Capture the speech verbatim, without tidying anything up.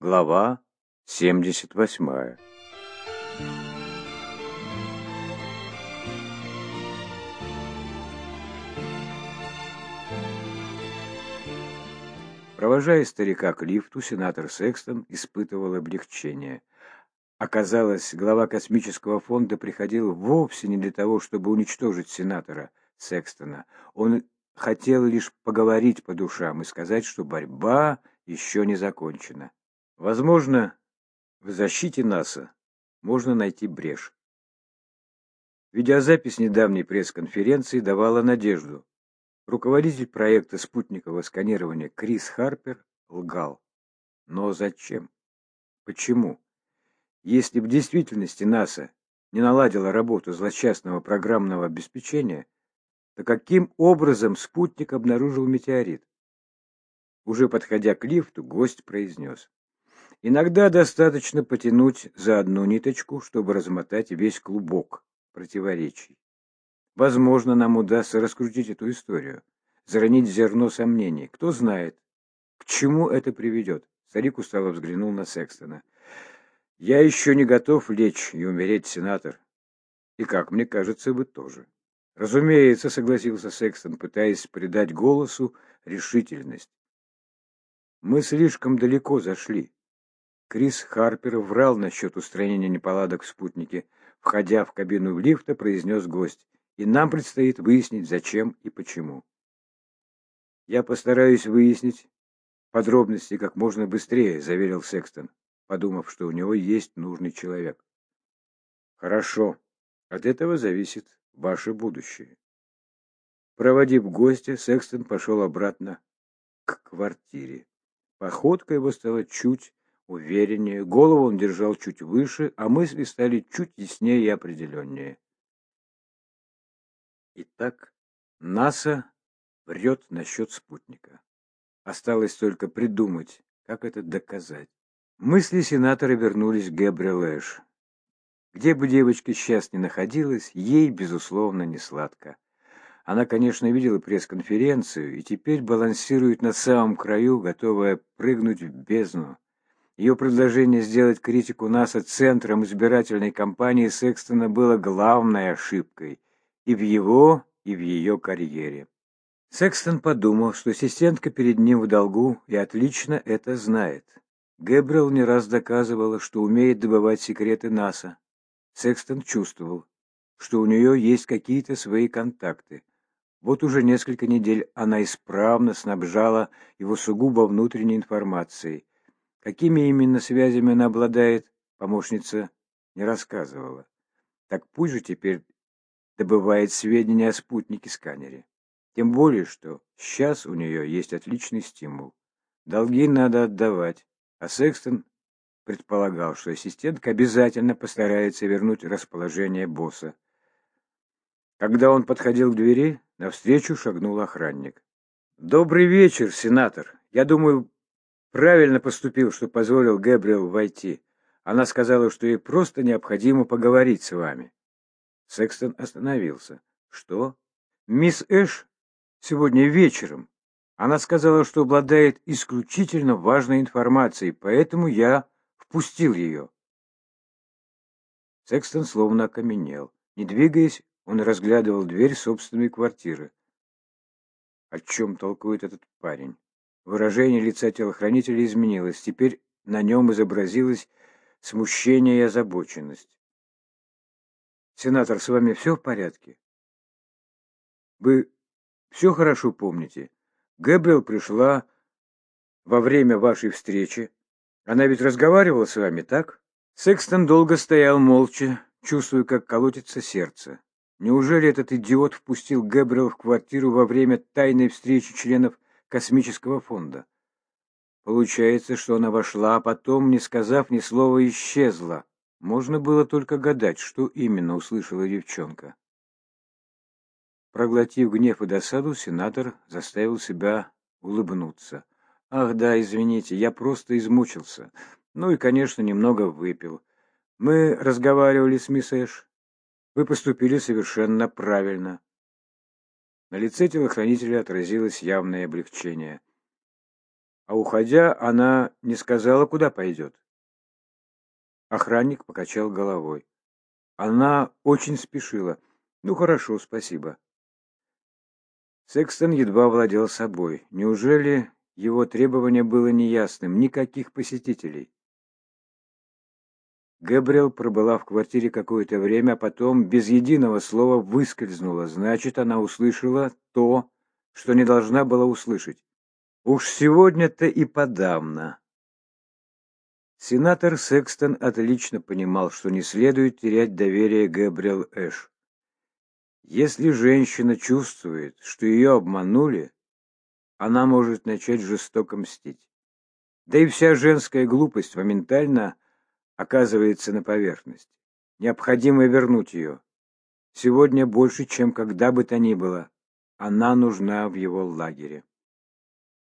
Глава семьдесят восьмая. Провожая старика к лифту, сенатор Секстон испытывал облегчение. Оказалось, глава космического фонда приходил вовсе не для того, чтобы уничтожить сенатора Секстона. Он хотел лишь поговорить по душам и сказать, что борьба еще не закончена. Возможно, в защите НАСА можно найти брешь. Видеозапись недавней пресс-конференции давала надежду. Руководитель проекта спутникового сканирования Крис Харпер лгал. Но зачем? Почему? Если в действительности НАСА не наладила работу злосчастного программного обеспечения, то каким образом спутник обнаружил метеорит? Уже подходя к лифту, гость произнес: «Иногда достаточно потянуть за одну ниточку, чтобы размотать весь клубок противоречий. Возможно, нам удастся раскрутить эту историю, заронить зерно сомнений. Кто знает, к чему это приведет?» Старик устало взглянул на Секстона. «Я еще не готов лечь и умереть, сенатор. И, как мне кажется, вы тоже». «Разумеется», — согласился Секстон, пытаясь придать голосу решительность. «Мы слишком далеко зашли». Крис Харпер врал насчет устранения неполадок в спутнике. Входя в кабину лифта, произнес гость: «И нам предстоит выяснить, зачем и почему». «Я постараюсь выяснить подробности как можно быстрее», — заверил Секстон, подумав, что у него есть нужный человек. «Хорошо. От этого зависит ваше будущее». Проводив гостя, Секстон пошел обратно к квартире. Походка его стала чуть увереннее, голову он держал чуть выше, а мысли стали чуть яснее и определеннее. Итак, НАСА врет насчет спутника. Осталось только придумать, как это доказать. Мысли сенатора вернулись к Гэбриэл Эш. Где бы девочка сейчас ни находилась, ей, безусловно, не сладко. Она, конечно, видела пресс-конференцию и теперь балансирует на самом краю, готовая прыгнуть в бездну. Ее предложение сделать критику НАСА центром избирательной кампании Секстона было главной ошибкой и в его, и в ее карьере. Секстон подумал, что ассистентка перед ним в долгу и отлично это знает. Гэбриэл не раз доказывала, что умеет добывать секреты НАСА. Секстон чувствовал, что у нее есть какие-то свои контакты. Вот уже несколько недель она исправно снабжала его сугубо внутренней информацией. Какими именно связями она обладает, помощница не рассказывала. Так пусть же теперь добывает сведения о спутнике-сканере. Тем более, что сейчас у нее есть отличный стимул. Долги надо отдавать, а Секстон предполагал, что ассистентка обязательно постарается вернуть расположение босса. Когда он подходил к двери, навстречу шагнул охранник. «Добрый вечер, сенатор. Я думаю, правильно поступил, что позволил Гэбриэл войти. Она сказала, что ей просто необходимо поговорить с вами». Секстон остановился. «Что?» «Мисс Эш сегодня вечером. Она сказала, что обладает исключительно важной информацией, поэтому я впустил ее». Секстон словно окаменел. Не двигаясь, он разглядывал дверь собственной квартиры. О чем толкует этот парень? Выражение лица телохранителя изменилось. Теперь на нем изобразилось смущение и озабоченность. «Сенатор, с вами все в порядке? Вы все хорошо помните? Гэбриэл пришла во время вашей встречи. Она ведь разговаривала с вами, так?» Секстон долго стоял молча, чувствуя, как колотится сердце. Неужели этот идиот впустил Гэбриэл в квартиру во время тайной встречи членов космического фонда? Получается, что она вошла, а потом, не сказав ни слова, исчезла. Можно было только гадать, что именно услышала девчонка. Проглотив гнев и досаду, сенатор заставил себя улыбнуться. «Ах да, извините, я просто измучился. Ну и, конечно, немного выпил. Мы разговаривали с мисс Эш. Вы поступили совершенно правильно». На лице телохранителя отразилось явное облегчение. А уходя, она не сказала, куда пойдет. Охранник покачал головой. Она очень спешила. Ну, хорошо, спасибо. Секстон едва владел собой. Неужели его требование было неясным? Никаких посетителей. Гэбриэл пробыла в квартире какое-то время, а потом без единого слова выскользнула. Значит, она услышала то, что не должна была услышать. Уж сегодня-то и подавно. Сенатор Секстон отлично понимал, что не следует терять доверие Гэбриэл Эш. Если женщина чувствует, что ее обманули, она может начать жестоко мстить. Да и вся женская глупость моментально оказывается на поверхности. Необходимо вернуть ее. Сегодня больше, чем когда бы то ни было. Она нужна в его лагере.